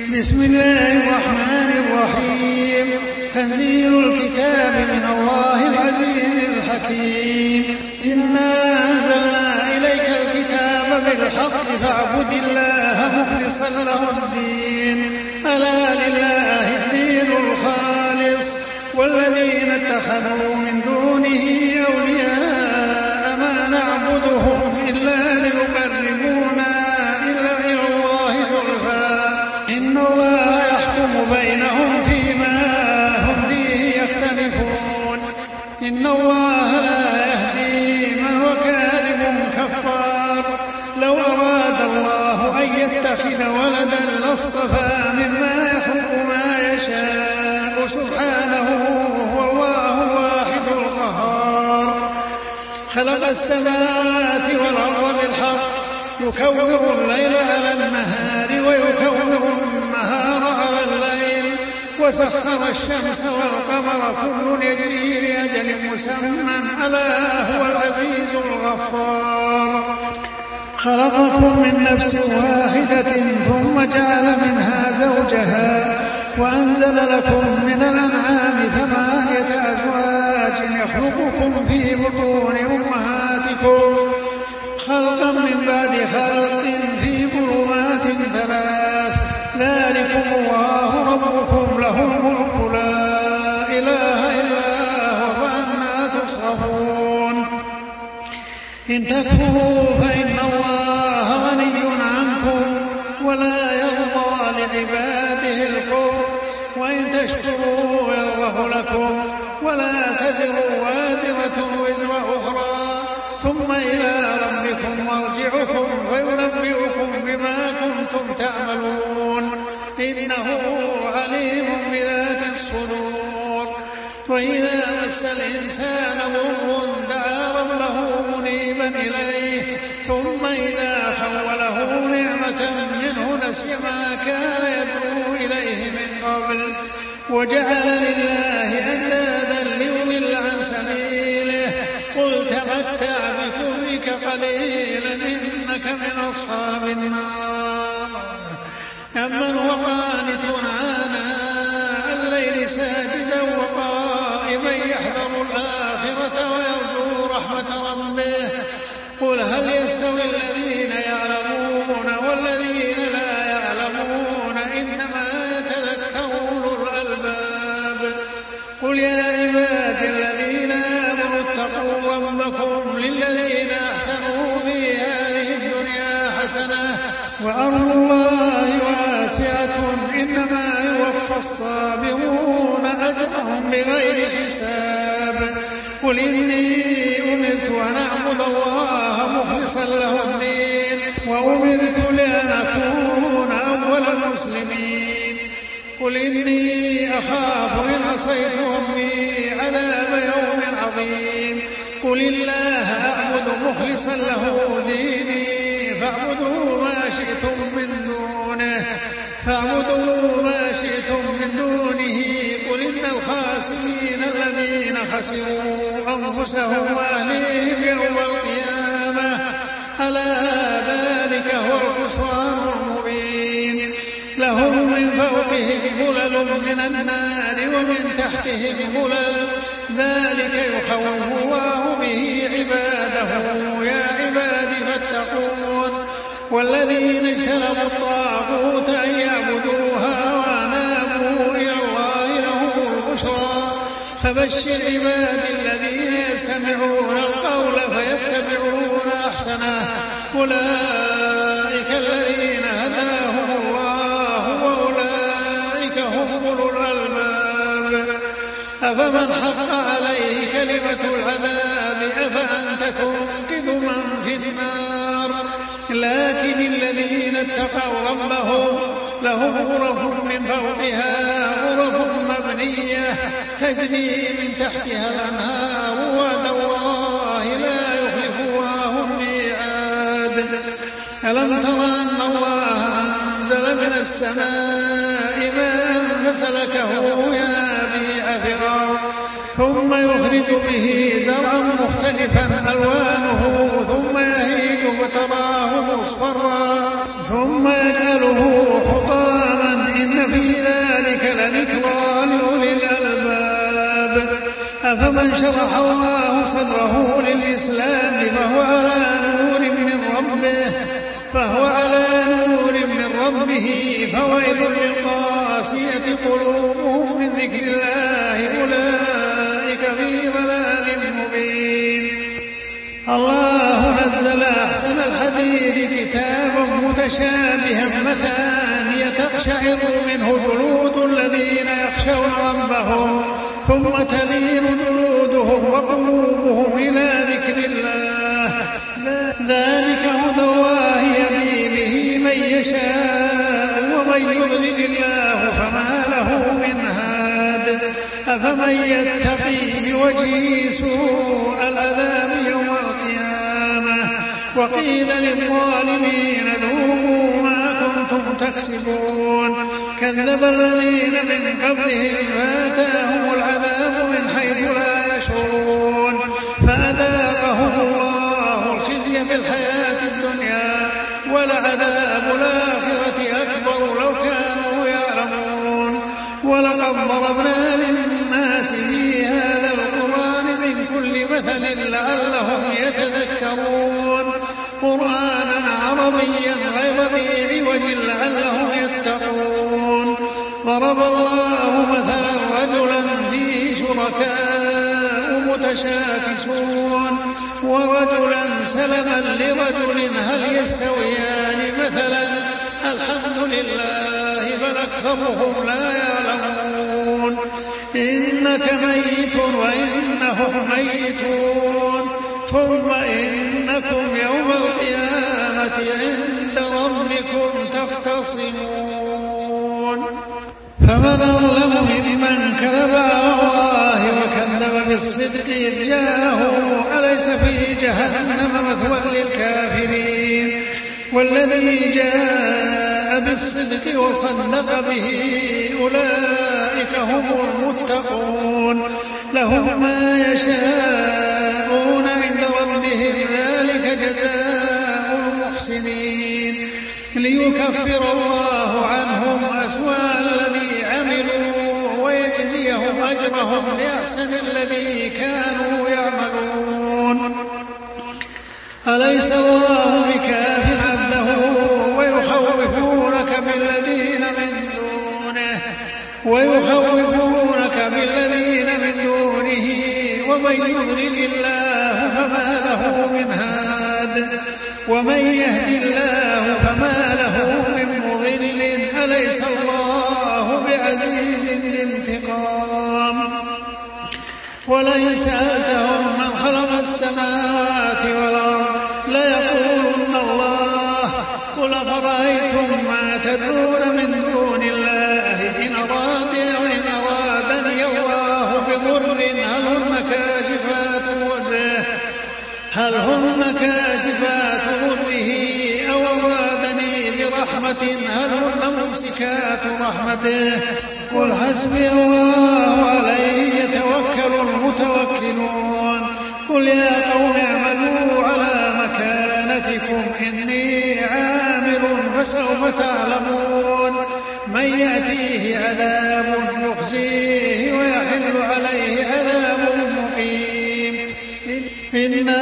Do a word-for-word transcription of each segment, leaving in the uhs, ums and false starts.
بسم الله الرحمن الرحيم. تنزيل الكتاب من الله العزيز الحكيم. إنا أنزلنا إليك الكتاب بالحق فاعبد الله مخلصا له الدين. ألا لله الدين الخالص والذين اتخذوا من دونه أولياء ما نعبدهم إلا ليقربونا إلى الله زلفى إن الله يحكم بينهم فيما هم فيه يختلفون. إن الله لا يهدي من هو كاذب كفار. لو أراد الله أن يتخذ ولدا لاصطفى مما يخلق ما يشاء سبحانه هو الله الواحد القهار. خلق السماوات والأرض بالحق يكور الليل على النهار ويكور النهار على الليل وسخر الشمس والقمر كل يجري لأجل مسمى ألا هو العزيز الغفار. خلقكم من نفس واحدة ثم جعل منها زوجها وأنزل لكم من الأنعام ثمانية أزواج يخلقكم في بطون أمهاتكم خلقا من بعد خلق في ظلمات ثلاث. ذلكم الله ربكم له الملك لا إله إلا هو فأنى تصرفون. إن تكفروا فإن الله غني عنكم ولا يرضى لعباده الكفر وإن تشكروا يرضه لكم ولا تزر وازرة وزر أخرى ثم إلى ربكم مرجعكم فينبئكم بما كنتم تعملون إنه عليم بذات الصدور. وإذا مس الإنسان ضر دعا ربه منيبا إليه ثم إذا خوله نعمة منه نسي ما كان يدعو إليه من قبل وجعل لله أندادا ليضل عن سبيله. قل تمتع بكفرك قليلا إنك من أصحاب النار. أمن هو قانت آناء الليل ساجدا وقائما يحذر الآخرة ويرجو رحمة ربه قل هل يستوي الذين يعلمون والذين لا يعلمون إنما يتذكر أولو الألباب. قل يا عبادي الذين آمنوا اتقوا ربكم للذين أحسنوا في هذه الدنيا حسنة وأرض الله واسعة إنما يوفى الصابرون أجرهم بغير حساب. قل إني أمرت أن أعبد الله مخلصا له الدين وأمرت لأن أكون أول المسلمين. قل إني أخاف إن عصيت ربي عذاب يوم عظيم. قل الله أعبد مخلصا له ديني فاعبدوا ما شئتم من دونه فاعبدوا ما شئتم من دونه. قل إن الخاسرين الذين خسروا أنفسهم وأهليهم يوم القيامة ألا ذلك هو الخسران المبين. لهم من فوقهم ظلل من النار ومن تحتهم ظلل ذلك يخوف الله به عباده يا عباد فاتقون. والذين اجتنبوا الطاغوت أن يعبدوها وأنابوا إلى الله لهم البشرى. فبشر عباد الذين يستمعون القول فيتبعون أحسنه أولئك الذين هداهم الله وأولئك هم أولو الألباب. أفمن حق عليه كلمة العذاب أفأنت تنقذ من في النار. لكن الذين اتقوا ربهم لهم غرف من فوقها غرف مبنية تجري من تحتها الأنهار وعد الله لا يخلف الله الميعاد. ألم تر أن الله أنزل من السماء ماء فسلكه ينابيع في الأرض ثم يخرج به زرعا مختلفا ألوانه ثم يهيج فتراه مصفرا ثم يجعله حطاما إن في ذلك لذكرى لأولي الألباب. أفمن شرح الله صدره للإسلام فهو على نور من ربه فهو على نور من ربه فويل للقاسية قلوبهم من ذكر الله أولئك في ضلال مبين. الله نزل أحسن الحديث كتابا متشابها مثانية تقشعر منه جلود الذين يخشون ربهم ثم تلين جلودهم وقلوبهم إلى ذكر الله. ذلك هدى الله يهدي به من يشاء ومن يضلل الله فما له من هاد. أفمن يتقي بوجهه سوء العذاب يوم القيامة وقيل للظالمين ذوقوا ما كنتم تكسبون. كذب الذين من قبلهم فأتاهم العذاب من حيث لا يشعرون فأذاقهم الله الخزي في الحياة الدنيا ولعذاب الآخرة أكبر لو كانوا يعلمون. ولقد ضربنا للناس في هذا القرآن من كل مثل لعلهم يتذكرون قرآنا عربيا غير ذي عوج لعلهم يتقون. ضرب الله مثلا رجلا فيه شركاء متشاكسون ورجلا سلما لرجل هل يستويان مثلا الحمد لله بل أكثرهم لا يعلمون. إنك ميت وإنهم ميتون ثم إنكم يوم القيامة عند ربكم تختصمون. فمن أظلم ممن كذب على الله وكذب بالصدق إذ جاءه أليس في جهنم مثوى للكافرين. والذي جاء بالصدق وصدق به أولئك هم المتقون لهم ما يشاءون عند ربهم ذلك جزاء المحسنين ليكفر الله عنهم أسوأ الذي عملوا ويجزيهم أجرهم بأحسن الذي كانوا يعملون. أليس الله بكاف عبده ويخوفونك بالذين من دونه ويخوفونك بالذين من دونه ومن يضلل الله فما له من هاد ومن يهد الله فما له من مضل. أليس الله بعزيز ذي انتقام. ولئن سألتهم من خلق السماوات والأرض ليقولن الله قل أفرأيتم ما تدعون من دون الله إن أرادني وإن أرادني الله بضر هل هن كاشفات ضره هل هن كاشفات ضره أو أرادني برحمة هل هن ممسكات رحمته قل حسبي الله عليه يتوكل المتوكلون. قل يا قوم اعملوا على مكانتكم إني عامل فسوف تعلمون من يأتيه عذاب يخزيه ويحل عليه عذاب مقيم. إنا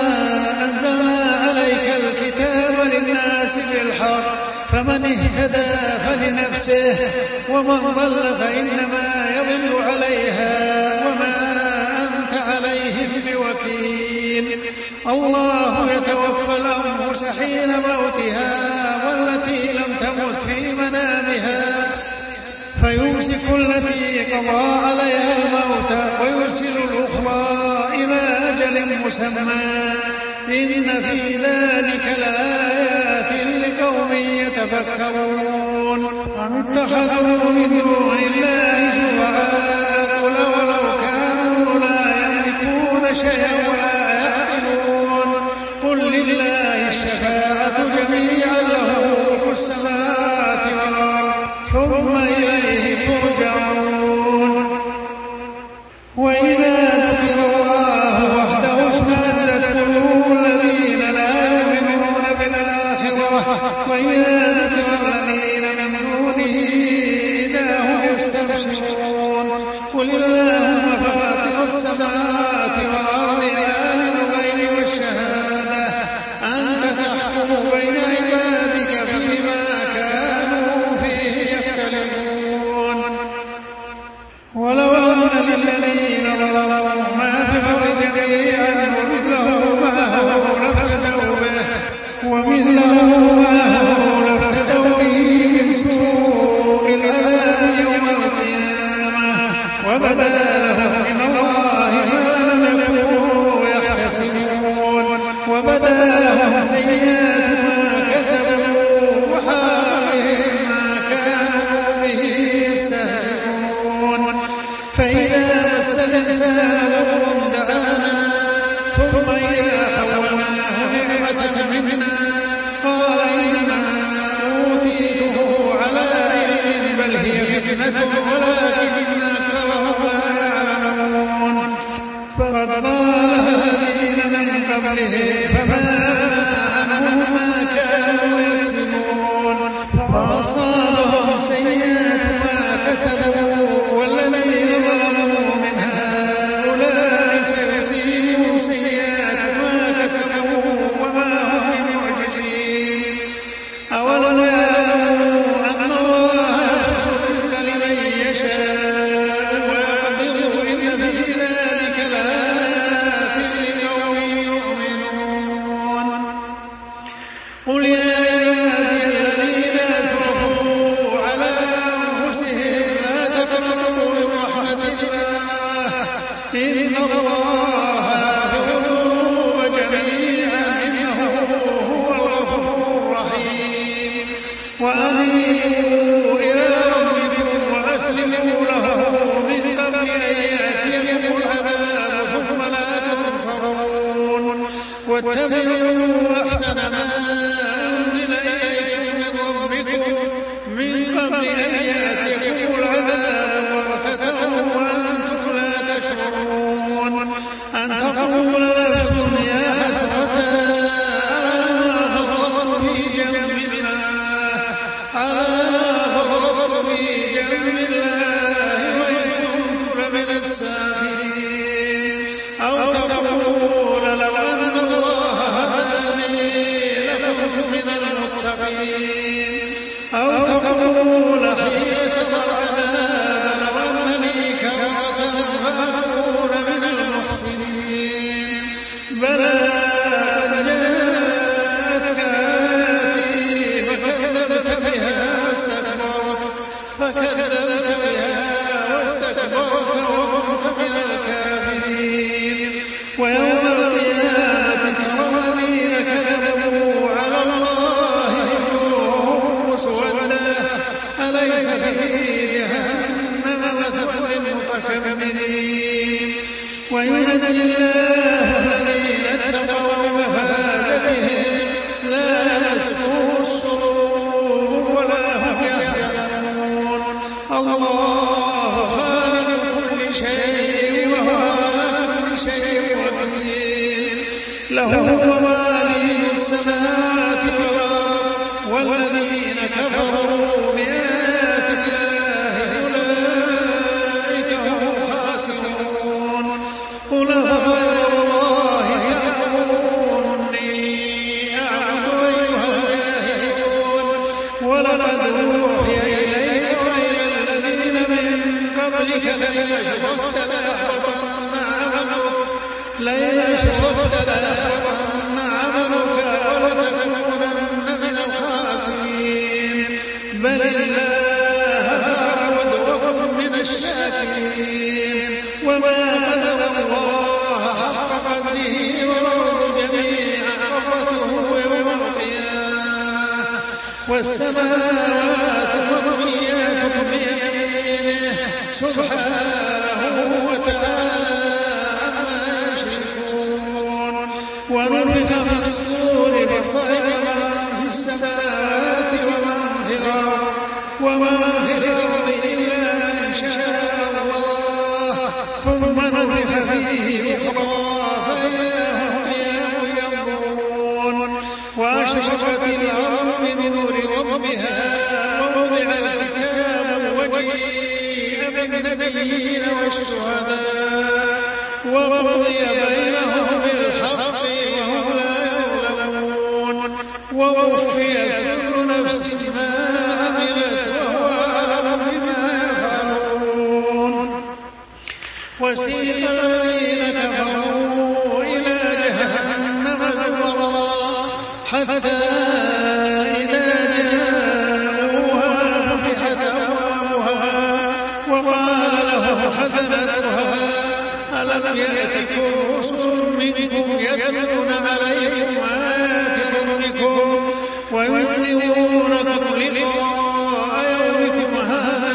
أنزلنا عليك الكتاب للناس بالحق فمن اهتدى فلنفسه ومن ضل فإنما يضل عليها وما أنت عليهم بوكيل. الله يتوفى الأنفس حين موتها والتي لم تمت في منامها فيمسك التي قضى عليها الموت ويرسل الأخرى إلى أجل مسمى إن في ذلك لآيات لقوم يتفكرون. أم اتخذوا من دون الله شفعاء قل ولو كانوا لا يملكون شيئا ولا يعقلون قل لله الشفاعة جميعا له ملك السماوات والأرض ثم إليه ترجعون. وإذا ذكر الله وحده اشمأزت قلوب الذين لا يؤمنون بالآخرة وإذا ذكر الذين من دونه تستبشرون قل اللهم فاطر السماوات والأرض عالم الغيب والشهادة أنت تحكم بين عبادك فيما كانوا فيه يختلفون ولو أن للذين ظلموا ما في الأرض جميعا ومثله معه لافتدوا به ومثله معه لافتدوا به من سوء العذاب يوم القيامة وبدا لهم من الله ما لم يكونوا يحتسبون وبدا لهم سيئات ما كسبوا وحاق بهم ما كانوا به يستهزئون فإذا مس الإنسان ضر دعانا ثم إذا حولناه نعمة منا قال إنما أوتيته على علم بل هي فتنة ولكن أكثرهم لا يعلمون فقد قالها الذين من قبلهم فما أغنى عنهم ما كانوا يكسبون فأصابهم سيئات ما كسبوا والذين ظلموا من هؤلاء سيصيبهم سيئات ما كسبوا وما هم بمعجزين أولم يعلموا أن الله يبسط الرزق لمن يشاء ويقدر إن في ذلك لآيات لقوم يؤمنون قل يا عبادي الذين أسرفوا على أنفسهم لا تقنطوا من رحمة الله إن الله يغفر الذنوب جميعا إنه هو الغفور الرحيم وأنيبوا إلى ربكم وأسلموا له من قبل أن يأتيكم العذاب ثم لا تنصرون واتبعوا أحسن ما أنزل إليكم من ربكم من قبل أن يأتيكم العذاب بغتة وأنتم لا تشعرون أن تقول نفس يا حسرة على ما فرطت في جنب الله على ما فرطت في جنب الله وإن كنت لمن الساخرين أو تقول لو أن الله هداني لكنت من المتقين أو تقول حين ترى العذاب لو أن لي كرة فأكون من المحسنين بلى قد جاءتك آياتي فكذبت بها واستكبرت فكذبت بها واستكبرت وكنت من الكافرين ويوم القيامة ترى الذين كذبوا على الله وجوههم مسودة أليس في جهنم مثوى للمتكبرين وينجي الله الذين اتقوا بمفازتهم لا يمسهم السوء ولا هم يحزنون الله خالق كل شيء وهو على كل شيء وكيل له مواليد السماوات والأرض والذين كفروا بآيات الله أولئك هم الخاسرون قل أفغير الله تأمروني أعبد أيها الجاهلون ولقد أوحي إليك وإلى الذين من قبلك لئن أشركت ليحبطن عملك لئن أشركت ليحبطن عملك ولتكونن من الخاسرين بل الله فاعبد وكن من الشاكرين وما قدر الله حق قدره والأرض جميعا قبضته يوم القيامة والسماوات مطويات بيمينه سبحانه وتعالى عما يشركون ونفخ في الصور فصعق من في السماوات ومن في الأرض ومن في الأرض إلا من شاء الله ثم نفخ فيه أخرى فإذا هم قيام ينظرون وأشرقت الأرض بنور ربها ووضع الكتاب وجيء بالنبيين والشهداء وقضي بينهم بالحق وهم لا يظلمون ووفيت كل نفس ما عملت وهو أعلم بما يفعلون. وسيق الذين كفروا إلى جهنم زمرا حتى إذا جاءوها فتحت أبوابها وقال لهم خزنتها ألم يأتكم رسل منكم يتلون عليكم آيات ربكم وينذرونكم لقاء يومكم هذا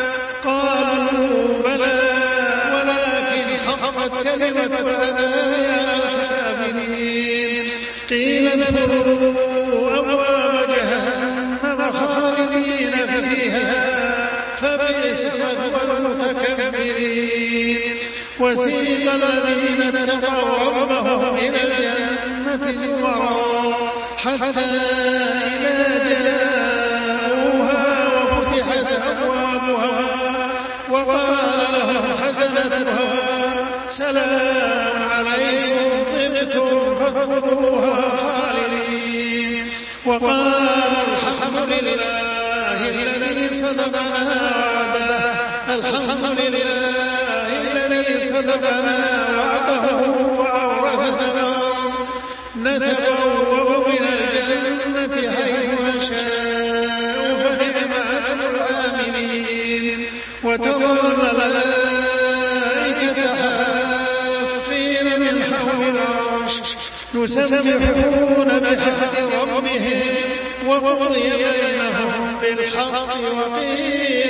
قالوا بلى ولكن حقت كلمة العذاب على الكافرين قيل ادخلوا أبواب جهنم خالدين فيها فبئس مثوى المتكبرين. وسيق الذين اتقوا ربهم إلى الجنة زمرا حتى إذا جاءوها وفتحت أبوابها وقال لهم خزنتها سلام عليكم طبتم فادخلوها خالدين وقالوا الحمد لله الذي صدقنا وعده الحمد لله الذي صدقنا وعده وأورثنا نتبوأ من الجنة حيث نشاء فنعم أجر العاملين. وترى الملائكة حافين من حول العرش يسبحون بحمد ربهم وقضي بينهم بالحق وقيل